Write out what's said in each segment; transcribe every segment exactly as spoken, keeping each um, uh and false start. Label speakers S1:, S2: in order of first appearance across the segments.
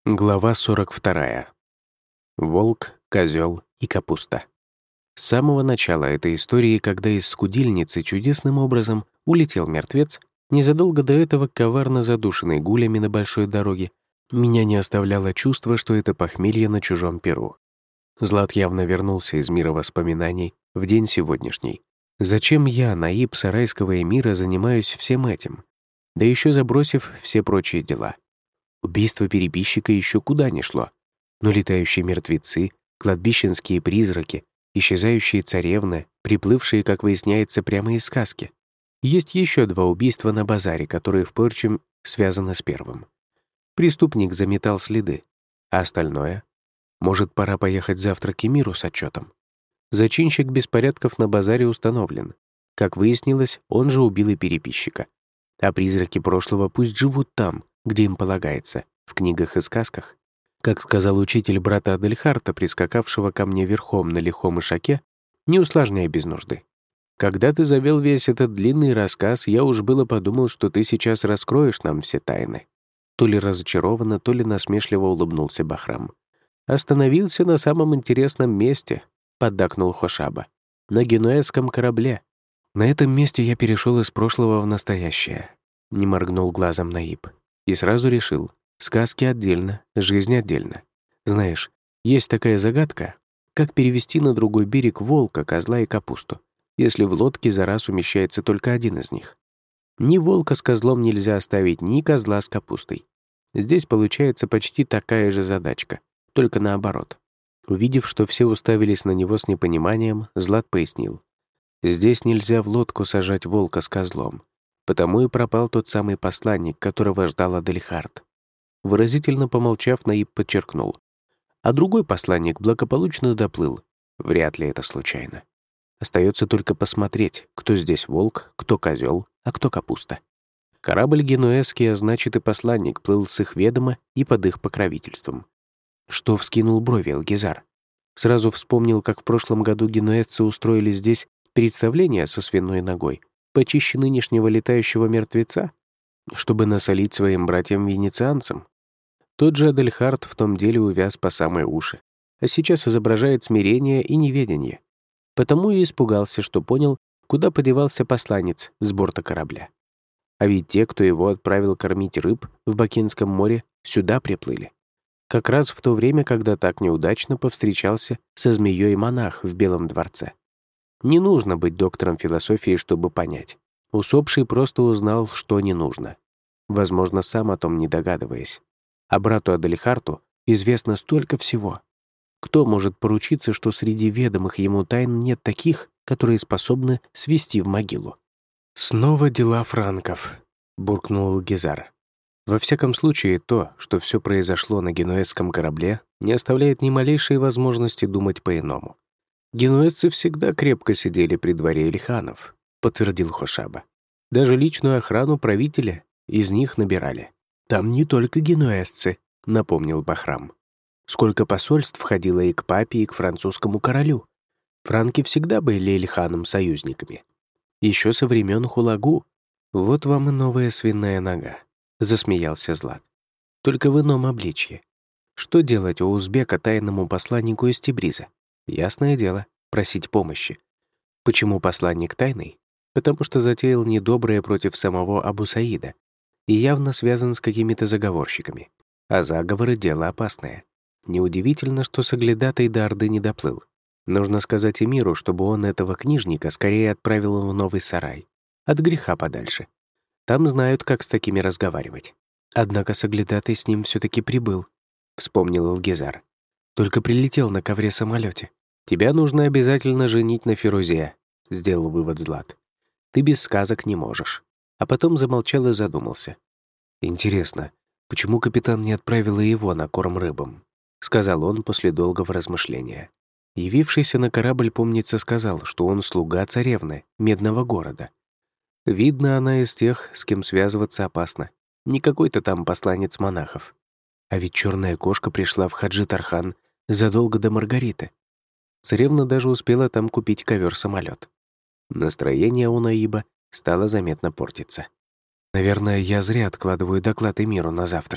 S1: Глава сорок вторая. Волк, козел и капуста. С самого начала этой истории, когда из скудильницы чудесным образом улетел мертвец, незадолго до этого коварно задушенный гулями на большой дороге, меня не оставляло чувство, что это похмелье на чужом перу. Злат явно вернулся из мира воспоминаний в день сегодняшний. Зачем я, наиб сарайского эмира, занимаюсь всем этим? Да еще забросив все прочие дела. Убийство переписчика еще куда ни шло. Но летающие мертвецы, кладбищенские призраки, исчезающие царевны, приплывшие, как выясняется, прямо из сказки. Есть еще два убийства на базаре, которые, впрочем, связаны с первым. Преступник заметал следы. А остальное? Может, пора поехать завтра к эмиру с отчетом? Зачинщик беспорядков на базаре установлен. Как выяснилось, он же убил и переписчика. А призраки прошлого пусть живут там, где им полагается, в книгах и сказках. Как сказал учитель брата Адельхарта, прискакавшего ко мне верхом на лихом ишаке, не усложняй без нужды. Когда ты завел весь этот длинный рассказ, я уж было подумал, что ты сейчас раскроешь нам все тайны. То ли разочарованно, то ли насмешливо улыбнулся Бахрам. Остановился на самом интересном месте, поддакнул Хошаба. На генуэзском корабле. На этом месте я перешел из прошлого в настоящее. Не моргнул глазом Наиб. И сразу решил, сказки отдельно, жизнь отдельно. Знаешь, есть такая загадка, как перевести на другой берег волка, козла и капусту, если в лодке за раз умещается только один из них. Ни волка с козлом нельзя оставить, ни козла с капустой. Здесь получается почти такая же задачка, только наоборот. Увидев, что все уставились на него с непониманием, Злат пояснил. Здесь нельзя в лодку сажать волка с козлом. Потому и пропал тот самый посланник, которого ждал Адельхард. Выразительно помолчав, Наиб подчеркнул. А другой посланник благополучно доплыл. Вряд ли это случайно. Остается только посмотреть, кто здесь волк, кто козел, а кто капуста. Корабль генуэзский, а значит и посланник, плыл с их ведома и под их покровительством. Что вскинул брови Элгизар. Сразу вспомнил, как в прошлом году генуэзцы устроили здесь представление со свиной ногой, почище нынешнего летающего мертвеца, чтобы насолить своим братьям-венецианцам. Тот же Адельхард в том деле увяз по самые уши, а сейчас изображает смирение и неведение. Потому и испугался, что понял, куда подевался посланец с борта корабля. А ведь те, кто его отправил кормить рыб в Бакинском море, сюда приплыли. Как раз в то время, когда так неудачно повстречался со змеей монах в Белом дворце. Не нужно быть доктором философии, чтобы понять. Усопший просто узнал, что не нужно. Возможно, сам о том не догадываясь. А брату Адельхарту известно столько всего. Кто может поручиться, что среди ведомых ему тайн нет таких, которые способны свести в могилу? «Снова дела франков», — буркнул Элгизар. Во всяком случае, то, что все произошло на генуэзском корабле, не оставляет ни малейшей возможности думать по-иному. «Генуэзцы всегда крепко сидели при дворе Эльханов», — подтвердил Хошаба. «Даже личную охрану правителя из них набирали». «Там не только генуэзцы», — напомнил Бахрам. «Сколько посольств входило и к папе, и к французскому королю. Франки всегда были Эльханом союзниками. Еще со времен Хулагу. Вот вам и новая свиная нога», — засмеялся Злат. «Только в ином обличье. Что делать у узбека тайному посланнику из Тебриза? Ясное дело, просить помощи. Почему посланник тайный? Потому что затеял недоброе против самого Абу Саида и явно связан с какими-то заговорщиками. А заговоры — дело опасное. Неудивительно, что соглядатай до Орды не доплыл. Нужно сказать эмиру, чтобы он этого книжника скорее отправил в новый сарай. От греха подальше. Там знают, как с такими разговаривать. Однако соглядатай с ним все-таки прибыл, вспомнил Элгизар. Только прилетел на ковре-самолете. «Тебя нужно обязательно женить на Фирузе», — сделал вывод Злат. «Ты без сказок не можешь». А потом замолчал и задумался. «Интересно, почему капитан не отправил и его на корм рыбам?» — сказал он после долгого размышления. Явившийся на корабль, помнится, сказал, что он слуга царевны, Медного города. Видно, она из тех, с кем связываться опасно. Не какой-то там посланец монахов. А ведь черная кошка пришла в Хаджи-Тархан задолго до Маргариты. Царевна даже успела там купить ковер-самолет. Настроение у Наиба стало заметно портиться. «Наверное, я зря откладываю доклад эмиру на завтра»,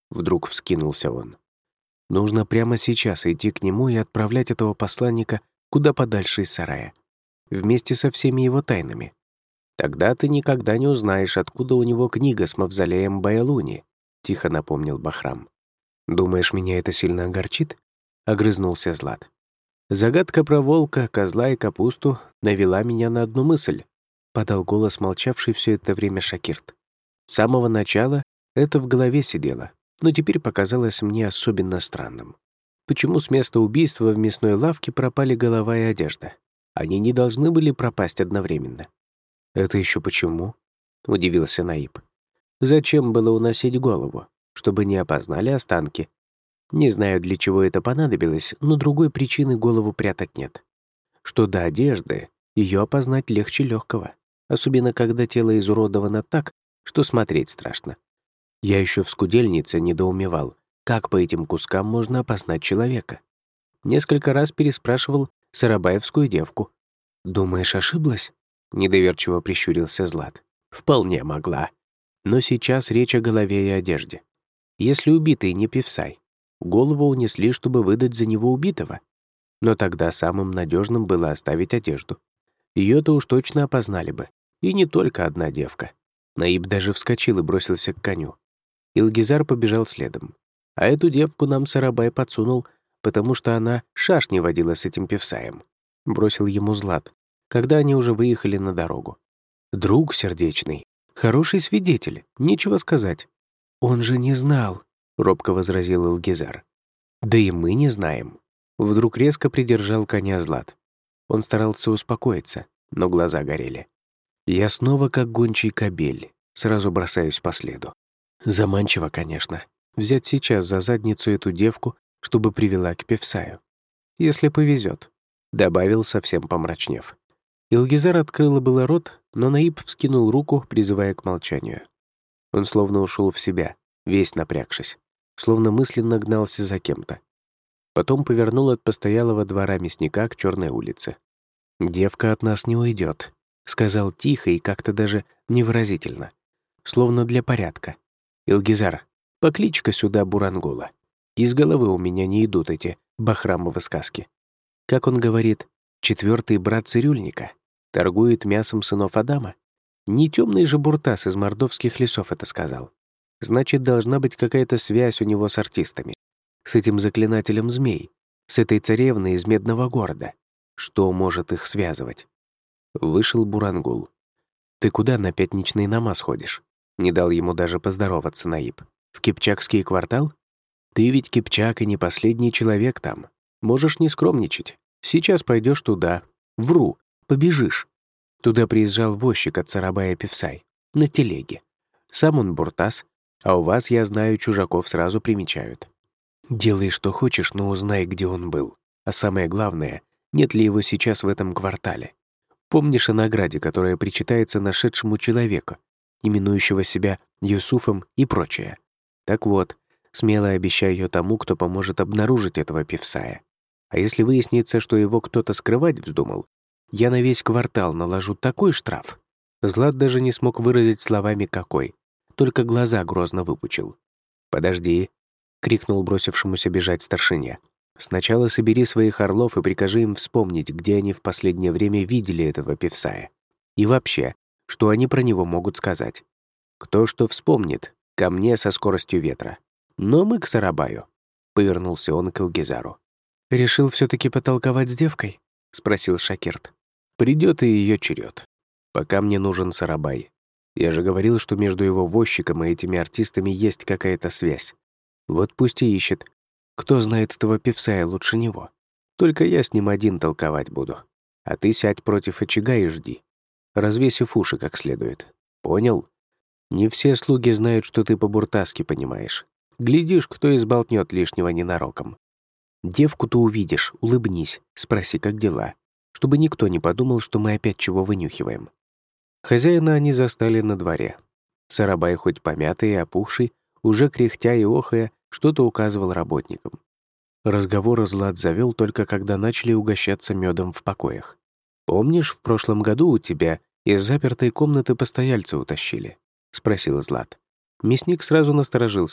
S1: Вдруг вскинулся он. «Нужно прямо сейчас идти к нему и отправлять этого посланника куда подальше из сарая, вместе со всеми его тайнами. Тогда ты никогда не узнаешь, откуда у него книга с мавзолеем Баялуни», — тихо напомнил Бахрам. «Думаешь, меня это сильно огорчит?» — огрызнулся Злат. «Загадка про волка, козла и капусту навела меня на одну мысль», — подал голос молчавший все это время Шакирт. «С самого начала это в голове сидело, но теперь показалось мне особенно странным. Почему с места убийства в мясной лавке пропали голова и одежда? Они не должны были пропасть одновременно». «Это еще почему?» — удивился Наиб. «Зачем было уносить голову? Чтобы не опознали останки. Не знаю, для чего это понадобилось, но другой причины голову прятать нет. Что до одежды, ее опознать легче легкого, особенно когда тело изуродовано так, что смотреть страшно. Я еще в скудельнице недоумевал, как по этим кускам можно опознать человека. Несколько раз переспрашивал сарабаевскую девку. «Думаешь, ошиблась?» — недоверчиво прищурился Злат. «Вполне могла. Но сейчас речь о голове и одежде. Если убитый не Певсай, голову унесли, чтобы выдать за него убитого. Но тогда самым надежным было оставить одежду. Ее-то уж точно опознали бы. И не только одна девка». Наиб даже вскочил и бросился к коню. Илгизар побежал следом. А эту девку нам Сарабай подсунул, потому что она шашни водила с этим Певсаем. Бросил ему Злат, когда они уже выехали на дорогу. «Друг сердечный, хороший свидетель, нечего сказать». «Он же не знал», — робко возразил Илгизар. «Да и мы не знаем». Вдруг резко придержал коня Злат. Он старался успокоиться, но глаза горели. «Я снова как гончий кобель, сразу бросаюсь по следу. Заманчиво, конечно, взять сейчас за задницу эту девку, чтобы привела к Певсаю. Если повезет», — добавил, совсем помрачнев. Илгизар открыла было рот, но Наиб вскинул руку, призывая к молчанию. Он словно ушел в себя, весь напрягшись, словно мысленно гнался за кем-то. Потом повернул от постоялого двора мясника к черной улице. «Девка от нас не уйдет», — сказал тихо и как-то даже невыразительно, словно для порядка. «Илгизар, покличь-ка сюда Бурангула. Из головы у меня не идут эти бахрамовы сказки. Как он говорит, четвертый брат цирюльника, торгует мясом сынов Адама? Не темный же Буртас из мордовских лесов это сказал. Значит, должна быть какая-то связь у него с артистами, с этим заклинателем змей, с этой царевной из Медного города. Что может их связывать?» Вышел Бурангул. «Ты куда на пятничный намаз ходишь?» Не дал ему даже поздороваться Наиб. «В Кипчакский квартал? Ты ведь Кипчак и не последний человек там. Можешь не скромничать. Сейчас пойдешь туда. Вру, побежишь». Туда приезжал возчик от Сарабая Певсай. На телеге. Сам он Буртас, а у вас, я знаю, чужаков сразу примечают. Делай, что хочешь, но узнай, где он был. А самое главное, нет ли его сейчас в этом квартале. Помнишь о награде, которая причитается нашедшему человеку, именующего себя Юсуфом и прочее? Так вот, смело обещай ее тому, кто поможет обнаружить этого Певсая. А если выяснится, что его кто-то скрывать вздумал, я на весь квартал наложу такой штраф». Злат даже не смог выразить словами какой, только глаза грозно выпучил. «Подожди», — крикнул бросившемуся бежать старшине. «Сначала собери своих орлов и прикажи им вспомнить, где они в последнее время видели этого Певсая. И вообще, что они про него могут сказать. Кто что вспомнит, ко мне со скоростью ветра. Но мы к Сарабаю», — повернулся он к Илгизару. «Решил все-таки потолковать с девкой?» — спросил Шакирт. «Придет и ее черед. Пока мне нужен Сарабай. Я же говорил, что между его возчиком и этими артистами есть какая-то связь. Вот пусть и ищет. Кто знает этого Певсая лучше него? Только я с ним один толковать буду. А ты сядь против очага и жди, развесив уши как следует. Понял? Не все слуги знают, что ты по-буртаски понимаешь. Глядишь, кто изболтнет лишнего ненароком. Девку-то увидишь, улыбнись, спроси, как дела, чтобы никто не подумал, что мы опять чего вынюхиваем». Хозяина они застали на дворе. Сарабай, хоть помятый и опухший, уже кряхтя и охая, что-то указывал работникам. Разговор Злат завел только когда начали угощаться медом в покоях. «Помнишь, в прошлом году у тебя из запертой комнаты постояльца утащили?» — спросил Злат. Мясник сразу насторожился.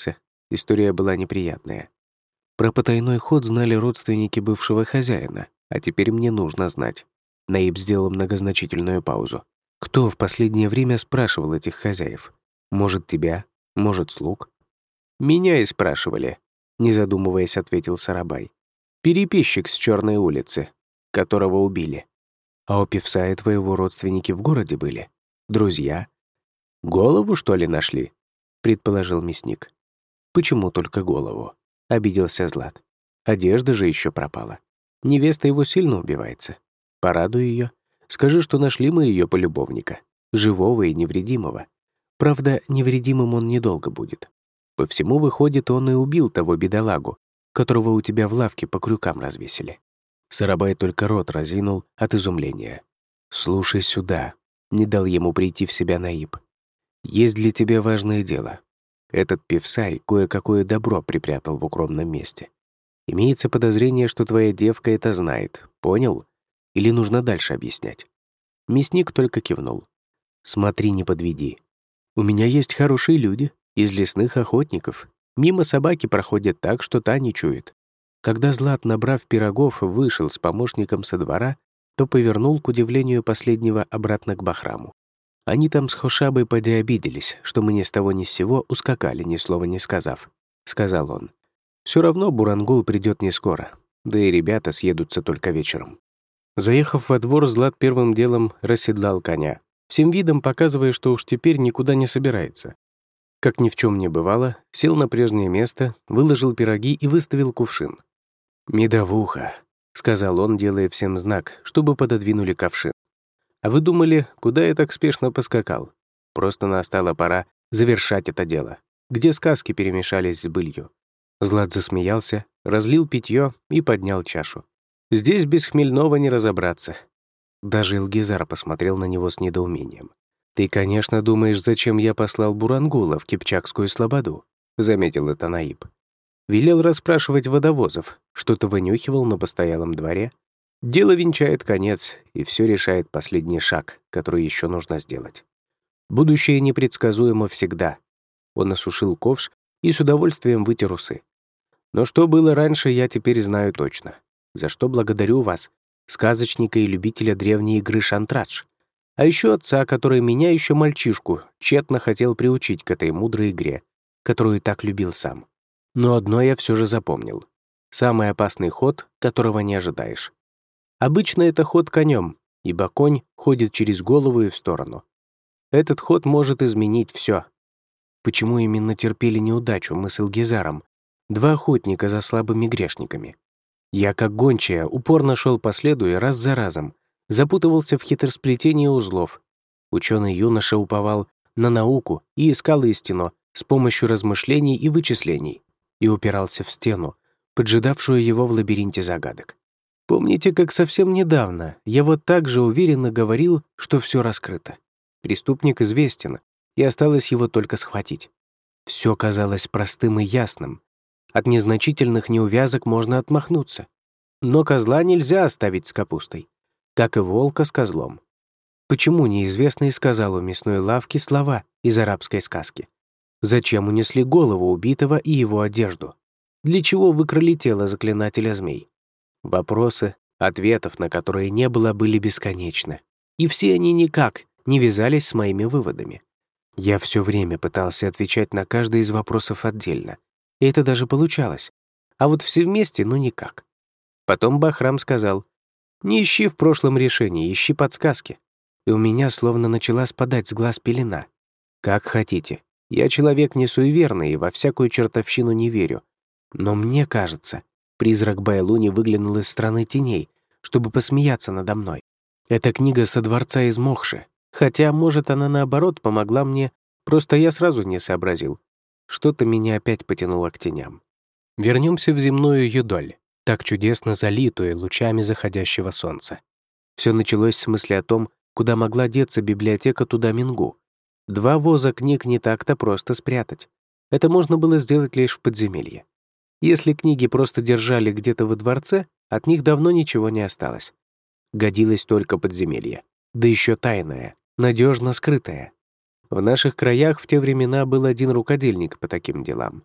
S1: История была неприятная. Про потайной ход знали родственники бывшего хозяина, а теперь мне нужно знать. Наиб сделал многозначительную паузу. Кто в последнее время спрашивал этих хозяев? Может, тебя? Может, слуг? Меня и спрашивали, не задумываясь, ответил Сарабай. Переписчик с Черной улицы, которого убили. А у певца и твоего родственники в городе были? Друзья? Голову, что ли, нашли? Предположил мясник. Почему только голову? Обиделся Злат. Одежда же еще пропала. Невеста его сильно убивается. Порадуй ее. Скажи, что нашли мы ее полюбовника. Живого и невредимого. Правда, невредимым он недолго будет. По всему выходит, он и убил того бедолагу, которого у тебя в лавке по крюкам развесили. Сарабай только рот разинул от изумления. «Слушай сюда», — не дал ему прийти в себя Наиб. «Есть для тебя важное дело. Этот певсай кое-какое добро припрятал в укромном месте. Имеется подозрение, что твоя девка это знает. Понял? Или нужно дальше объяснять?» Мясник только кивнул. «Смотри, не подведи. У меня есть хорошие люди из лесных охотников. Мимо собаки проходят так, что та не чует. Когда Злат, набрав пирогов, вышел с помощником со двора, то повернул, к удивлению последнего, обратно к Бахраму. Они там с Хошабой поди обиделись, что мы ни с того ни с сего ускакали, ни слова не сказав. Сказал он. Все равно Бурангул придет не скоро, да и ребята съедутся только вечером. Заехав во двор, Злат первым делом расседлал коня, всем видом показывая, что уж теперь никуда не собирается. Как ни в чем не бывало, сел на прежнее место, выложил пироги и выставил кувшин. «Медовуха», — сказал он, делая всем знак, чтобы пододвинули ковшин. «А вы думали, куда я так спешно поскакал? Просто настала пора завершать это дело, где сказки перемешались с былью». Злат засмеялся, разлил питье и поднял чашу. «Здесь без хмельного не разобраться». Даже Илгизар посмотрел на него с недоумением. «Ты, конечно, думаешь, зачем я послал Бурангула в Кипчакскую слободу?» — заметил это Наиб. Велел расспрашивать водовозов, что-то вынюхивал на постоялом дворе. Дело венчает конец, и все решает последний шаг, который еще нужно сделать. Будущее непредсказуемо всегда. Он осушил ковш и с удовольствием вытер усы. Но что было раньше, я теперь знаю точно. За что благодарю вас, сказочника и любителя древней игры шантрадж. А еще отца, который меня еще мальчишку тщетно хотел приучить к этой мудрой игре, которую так любил сам. Но одно я все же запомнил. Самый опасный ход, которого не ожидаешь. Обычно это ход конем, ибо конь ходит через голову и в сторону. Этот ход может изменить все. Почему именно терпели неудачу мы с Илгизаром, два охотника за слабыми грешниками? Я, как гончая, упорно шел по следу и раз за разом запутывался в хитросплетении узлов. Ученый юноша уповал на науку и искал истину с помощью размышлений и вычислений и упирался в стену, поджидавшую его в лабиринте загадок. Помните, как совсем недавно я вот так же уверенно говорил, что все раскрыто. Преступник известен, и осталось его только схватить. Все казалось простым и ясным. От незначительных неувязок можно отмахнуться. Но козла нельзя оставить с капустой, как и волка с козлом. Почему неизвестный сказал у мясной лавки слова из арабской сказки? Зачем унесли голову убитого и его одежду? Для чего выкрали тело заклинателя змей? Вопросы, ответов на которые не было, были бесконечны. И все они никак не вязались с моими выводами. Я все время пытался отвечать на каждый из вопросов отдельно. И это даже получалось. А вот все вместе, ну никак. Потом Бахрам сказал: «Не ищи в прошлом решении, ищи подсказки». И у меня словно начала спадать с глаз пелена. Как хотите. Я человек не суеверный и во всякую чертовщину не верю. Но мне кажется, призрак Байлуни выглянул из страны теней, чтобы посмеяться надо мной. Эта книга со дворца из Мохши. Хотя, может, она наоборот помогла мне, просто я сразу не сообразил. Что-то меня опять потянуло к теням. Вернемся в земную юдоль, так чудесно залитую лучами заходящего солнца. Все началось с мысли о том, куда могла деться библиотека Туда-Мингу. Два воза книг не так-то просто спрятать. Это можно было сделать лишь в подземелье. Если книги просто держали где-то во дворце, от них давно ничего не осталось. Годилось только подземелье. Да еще тайное, надежно скрытое. В наших краях в те времена был один рукодельник по таким делам.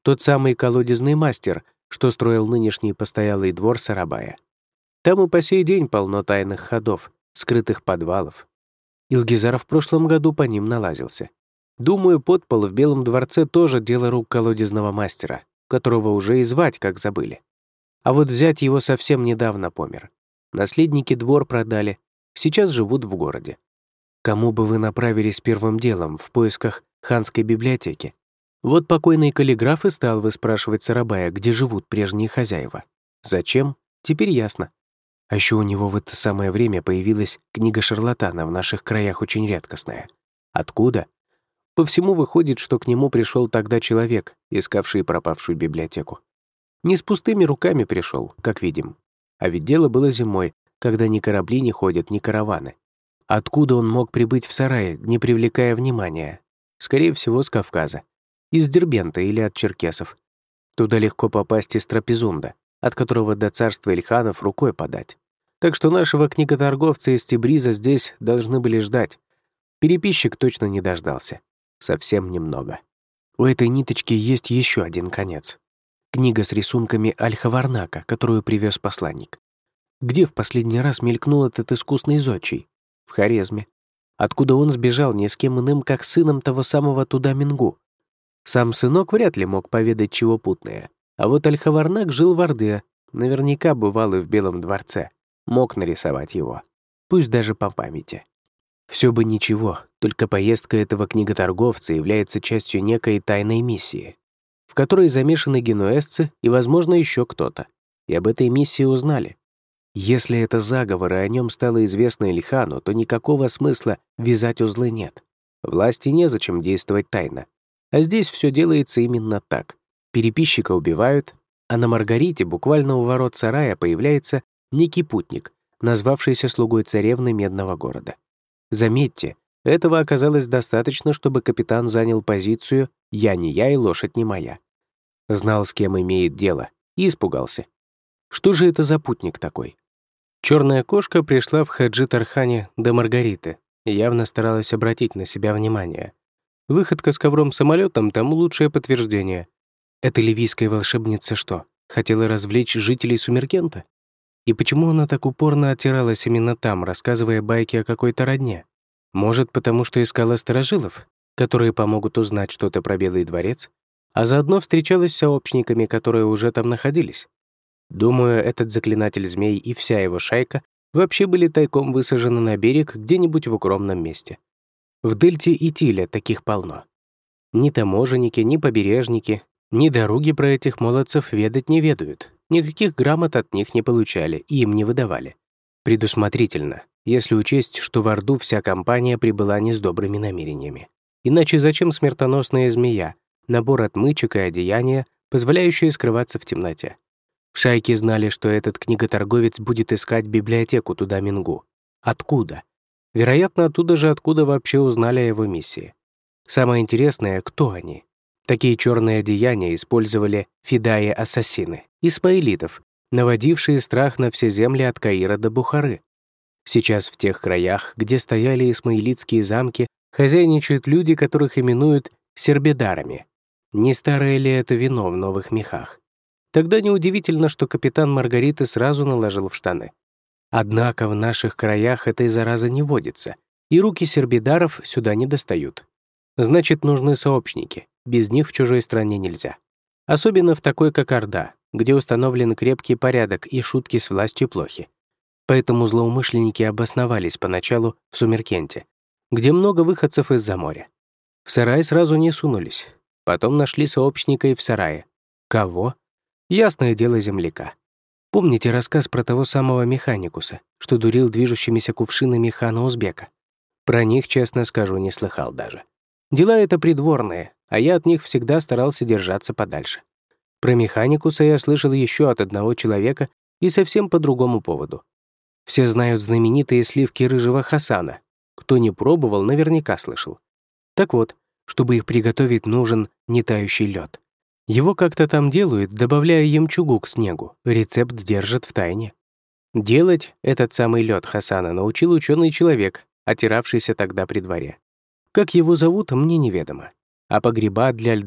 S1: Тот самый колодезный мастер, что строил нынешний постоялый двор Сарабая. Там и по сей день полно тайных ходов, скрытых подвалов. Илгизар в прошлом году по ним налазился. Думаю, подпол в Белом дворце тоже дело рук колодезного мастера, которого уже и звать как забыли. А вот зять его совсем недавно помер. Наследники двор продали, сейчас живут в городе. Кому бы вы направились первым делом в поисках ханской библиотеки? Вот покойный каллиграф и стал выспрашивать Сарабая, где живут прежние хозяева. Зачем? Теперь ясно. А еще у него в это самое время появилась книга шарлатана, в наших краях очень редкостная. Откуда? По всему выходит, что к нему пришел тогда человек, искавший пропавшую библиотеку. Не с пустыми руками пришел, как видим. А ведь дело было зимой, когда ни корабли не ходят, ни караваны. Откуда он мог прибыть в сарае, не привлекая внимания? Скорее всего, с Кавказа. Из Дербента или от черкесов. Туда легко попасть из Трапезунда, от которого до царства Ильханов рукой подать. Так что нашего книготорговца из Тебриза здесь должны были ждать. Переписчик точно не дождался. Совсем немного. У этой ниточки есть еще один конец. Книга с рисунками Аль-Хаварнака, которую привез посланник. Где в последний раз мелькнул этот искусный зодчий? В Хорезме. Откуда он сбежал ни с кем иным, как сыном того самого Туда-Мингу. Сам сынок вряд ли мог поведать чего путное. А вот Аль-Хаварнак жил в Орде, наверняка бывал и в Белом дворце. Мог нарисовать его. Пусть даже по памяти. Все бы ничего, только поездка этого книготорговца является частью некой тайной миссии, в которой замешаны генуэзцы и, возможно, еще кто-то. И об этой миссии узнали. Если это заговор, и о нем стало известно Ильхану, то никакого смысла вязать узлы нет. Власти незачем действовать тайно. А здесь все делается именно так. Переписчика убивают, а на Маргарите буквально у ворот сарая появляется некий путник, назвавшийся слугой царевны Медного города. Заметьте, этого оказалось достаточно, чтобы капитан занял позицию «я не я и лошадь не моя». Знал, с кем имеет дело, и испугался. Что же это за путник такой? Черная кошка пришла в Хаджи-Тархане до Маргариты и явно старалась обратить на себя внимание. Выходка с ковром-самолетом тому лучшее подтверждение. Эта ливийская волшебница что, хотела развлечь жителей Сумеркента? И почему она так упорно оттиралась именно там, рассказывая байки о какой-то родне? Может, потому что искала старожилов, которые помогут узнать что-то про Белый дворец, а заодно встречалась с сообщниками, которые уже там находились? Думаю, этот заклинатель змей и вся его шайка вообще были тайком высажены на берег где-нибудь в укромном месте. В дельте Итиля таких полно. Ни таможенники, ни побережники, ни дороги про этих молодцев ведать не ведают. Никаких грамот от них не получали и им не выдавали. Предусмотрительно, если учесть, что в Орду вся компания прибыла не с добрыми намерениями. Иначе зачем смертоносная змея, набор отмычек и одеяния, позволяющие скрываться в темноте? В шайке знали, что этот книготорговец будет искать библиотеку Туда-Мингу. Откуда? Вероятно, оттуда же, откуда вообще узнали о его миссии. Самое интересное, кто они? Такие черные одеяния использовали фидаи-ассасины, исмаилитов, наводившие страх на все земли от Каира до Бухары. Сейчас в тех краях, где стояли исмаилитские замки, хозяйничают люди, которых именуют сербедарами. Не старое ли это вино в новых мехах? Тогда неудивительно, что капитан Маргариты сразу наложил в штаны. Однако в наших краях этой заразы не водится, и руки сербедаров сюда не достают. Значит, нужны сообщники, без них в чужой стране нельзя. Особенно в такой, как Орда, где установлен крепкий порядок и шутки с властью плохи. Поэтому злоумышленники обосновались поначалу в Сумеркенте, где много выходцев из-за моря. В сарай сразу не сунулись, потом нашли сообщника и в сарае. Кого? Ясное дело, земляка. Помните рассказ про того самого механикуса, что дурил движущимися кувшинами хана Узбека? Про них, честно скажу, не слыхал даже. Дела это придворные, а я от них всегда старался держаться подальше. Про механикуса я слышал еще от одного человека и совсем по другому поводу. Все знают знаменитые сливки рыжего Хасана. Кто не пробовал, наверняка слышал. Так вот, чтобы их приготовить, нужен нетающий лед. Его как-то там делают, добавляя ямчугу к снегу. Рецепт держат в тайне. Делать этот самый лед Хасана научил ученый человек, отиравшийся тогда при дворе. Как его зовут, мне неведомо. А погреба для льда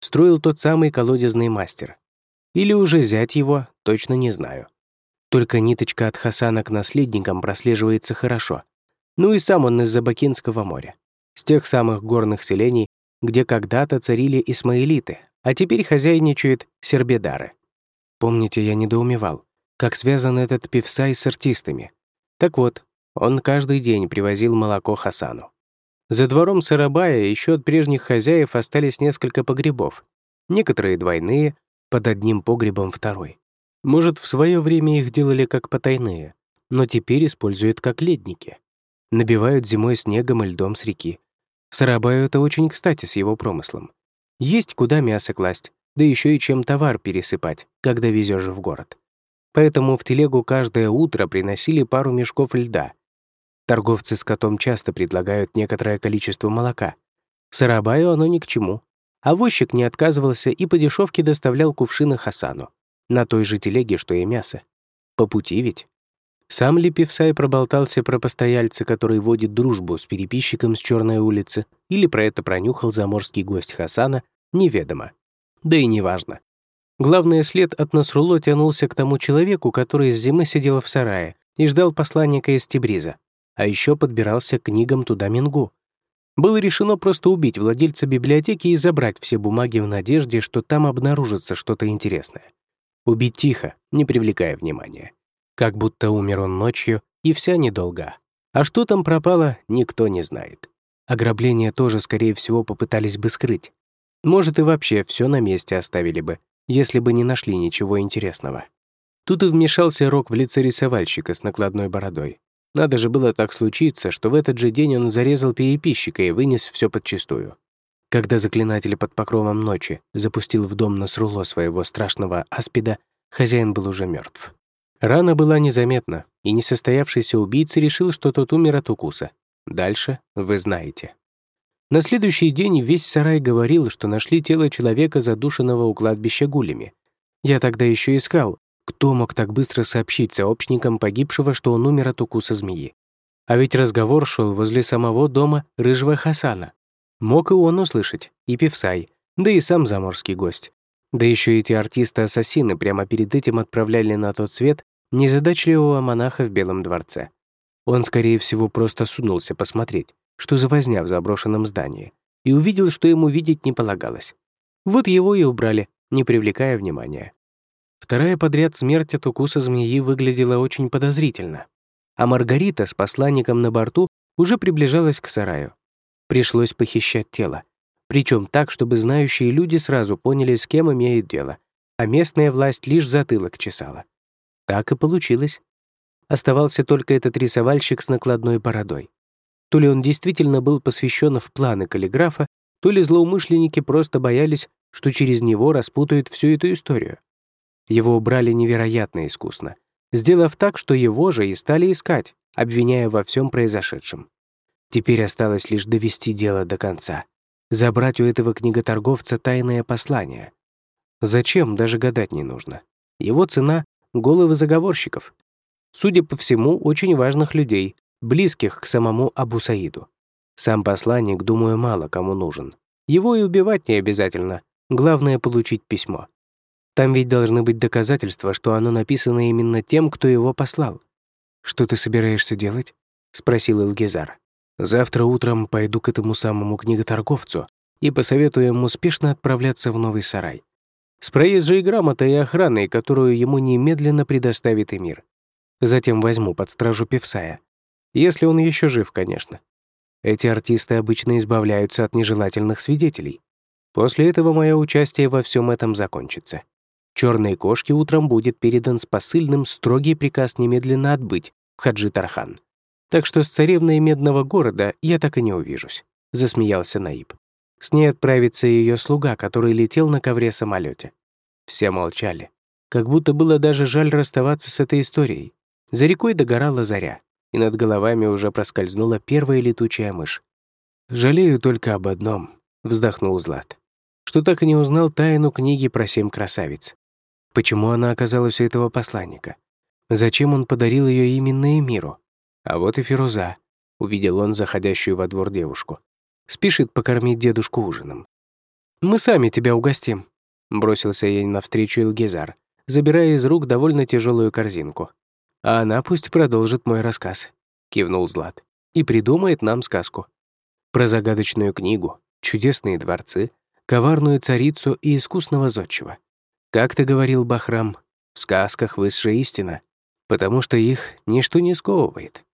S1: строил тот самый колодезный мастер. Или уже зять его, точно не знаю. Только ниточка от Хасана к наследникам прослеживается хорошо. Ну и сам он из Забакинского моря. С тех самых горных селений, где когда-то царили исмаилиты, а теперь хозяйничают сербедары. Помните, я недоумевал, как связан этот Певсай с артистами. Так вот, он каждый день привозил молоко Хасану. За двором Сарабая еще от прежних хозяев остались несколько погребов. Некоторые двойные, под одним погребом второй. Может, в свое время их делали как потайные, но теперь используют как ледники. Набивают зимой снегом и льдом с реки. Сарабаю это очень кстати с его промыслом. Есть куда мясо класть, да еще и чем товар пересыпать, когда везешь в город. Поэтому в телегу каждое утро приносили пару мешков льда. Торговцы с котом часто предлагают некоторое количество молока. Сарабаю оно ни к чему. А возчик не отказывался и по дешевке доставлял кувшины Хасану. На той же телеге, что и мясо. По пути ведь. Сам ли Певсай проболтался про постояльца, который водит дружбу с переписчиком с Черной улицы, или про это пронюхал заморский гость Хасана, неведомо. Да и неважно. Главное, след от Насрулло тянулся к тому человеку, который с зимы сидел в сарае и ждал посланника из Тебриза, а еще подбирался к книгам туда Мингу. Было решено просто убить владельца библиотеки и забрать все бумаги в надежде, что там обнаружится что-то интересное. Убить тихо, не привлекая внимания. Как будто умер он ночью, и вся недолга. А что там пропало, никто не знает. Ограбление тоже, скорее всего, попытались бы скрыть. Может, и вообще все на месте оставили бы, если бы не нашли ничего интересного. Тут и вмешался Рок в лице рисовальщика с накладной бородой. Надо же было так случиться, что в этот же день он зарезал переписчика и вынес все подчистую. Когда заклинатель под покровом ночи запустил в дом Насрулло своего страшного аспида, хозяин был уже мертв. Рана была незаметна, и несостоявшийся убийца решил, что тот умер от укуса. Дальше вы знаете. На следующий день весь сарай говорил, что нашли тело человека, задушенного у кладбища гулями. Я тогда еще искал, кто мог так быстро сообщить сообщникам погибшего, что он умер от укуса змеи. А ведь разговор шел возле самого дома рыжего Хасана. Мог и он услышать, и Певсай, да и сам заморский гость. Да еще эти артисты-ассасины прямо перед этим отправляли на тот свет незадачливого монаха в Белом дворце. Он, скорее всего, просто сунулся посмотреть, что за возня в заброшенном здании, и увидел, что ему видеть не полагалось. Вот его и убрали, не привлекая внимания. Вторая подряд смерть от укуса змеи выглядела очень подозрительно. А Маргарита с посланником на борту уже приближалась к сараю. Пришлось похищать тело. Причем так, чтобы знающие люди сразу поняли, с кем имеют дело, а местная власть лишь затылок чесала. Так и получилось. Оставался только этот рисовальщик с накладной бородой. То ли он действительно был посвящен в планы каллиграфа, то ли злоумышленники просто боялись, что через него распутают всю эту историю. Его убрали невероятно искусно, сделав так, что его же и стали искать, обвиняя во всем произошедшем. Теперь осталось лишь довести дело до конца, забрать у этого книготорговца тайное послание. Зачем, даже гадать не нужно. Его цена — головы заговорщиков. Судя по всему, очень важных людей, близких к самому Абу Саиду. Сам посланник, думаю, мало кому нужен. Его и убивать не обязательно, главное — получить письмо. Там ведь должны быть доказательства, что оно написано именно тем, кто его послал. «Что ты собираешься делать?» — спросил Илгизар. «Завтра утром пойду к этому самому книготорговцу и посоветую ему спешно отправляться в новый сарай. С проезжей грамотой и охраной, которую ему немедленно предоставит эмир. Затем возьму под стражу Певсая. Если он еще жив, конечно. Эти артисты обычно избавляются от нежелательных свидетелей. После этого мое участие во всем этом закончится. Черной кошке утром будет передан с посыльным строгий приказ немедленно отбыть в Хаджи-Тархан. Так что с царевной Медного города я так и не увижусь», — засмеялся Наиб. С ней отправится ее слуга, который летел на ковре-самолете. Все молчали. Как будто было даже жаль расставаться с этой историей. За рекой догорала заря, и над головами уже проскользнула первая летучая мышь. «Жалею только об одном», — вздохнул Злат, «что так и не узнал тайну книги про семь красавиц. Почему она оказалась у этого посланника? Зачем он подарил ее именно Эмиру? А вот и Фируза», — увидел он заходящую во двор девушку. «Спешит покормить дедушку ужином». Мы сами тебя угостим», — бросился ей навстречу Илгизар, забирая из рук довольно тяжелую корзинку. «А она пусть продолжит мой рассказ», — кивнул Злат, «и придумает нам сказку. Про загадочную книгу, чудесные дворцы, коварную царицу и искусного зодчего. Как ты говорил, Бахрам, в сказках высшая истина, потому что их ничто не сковывает.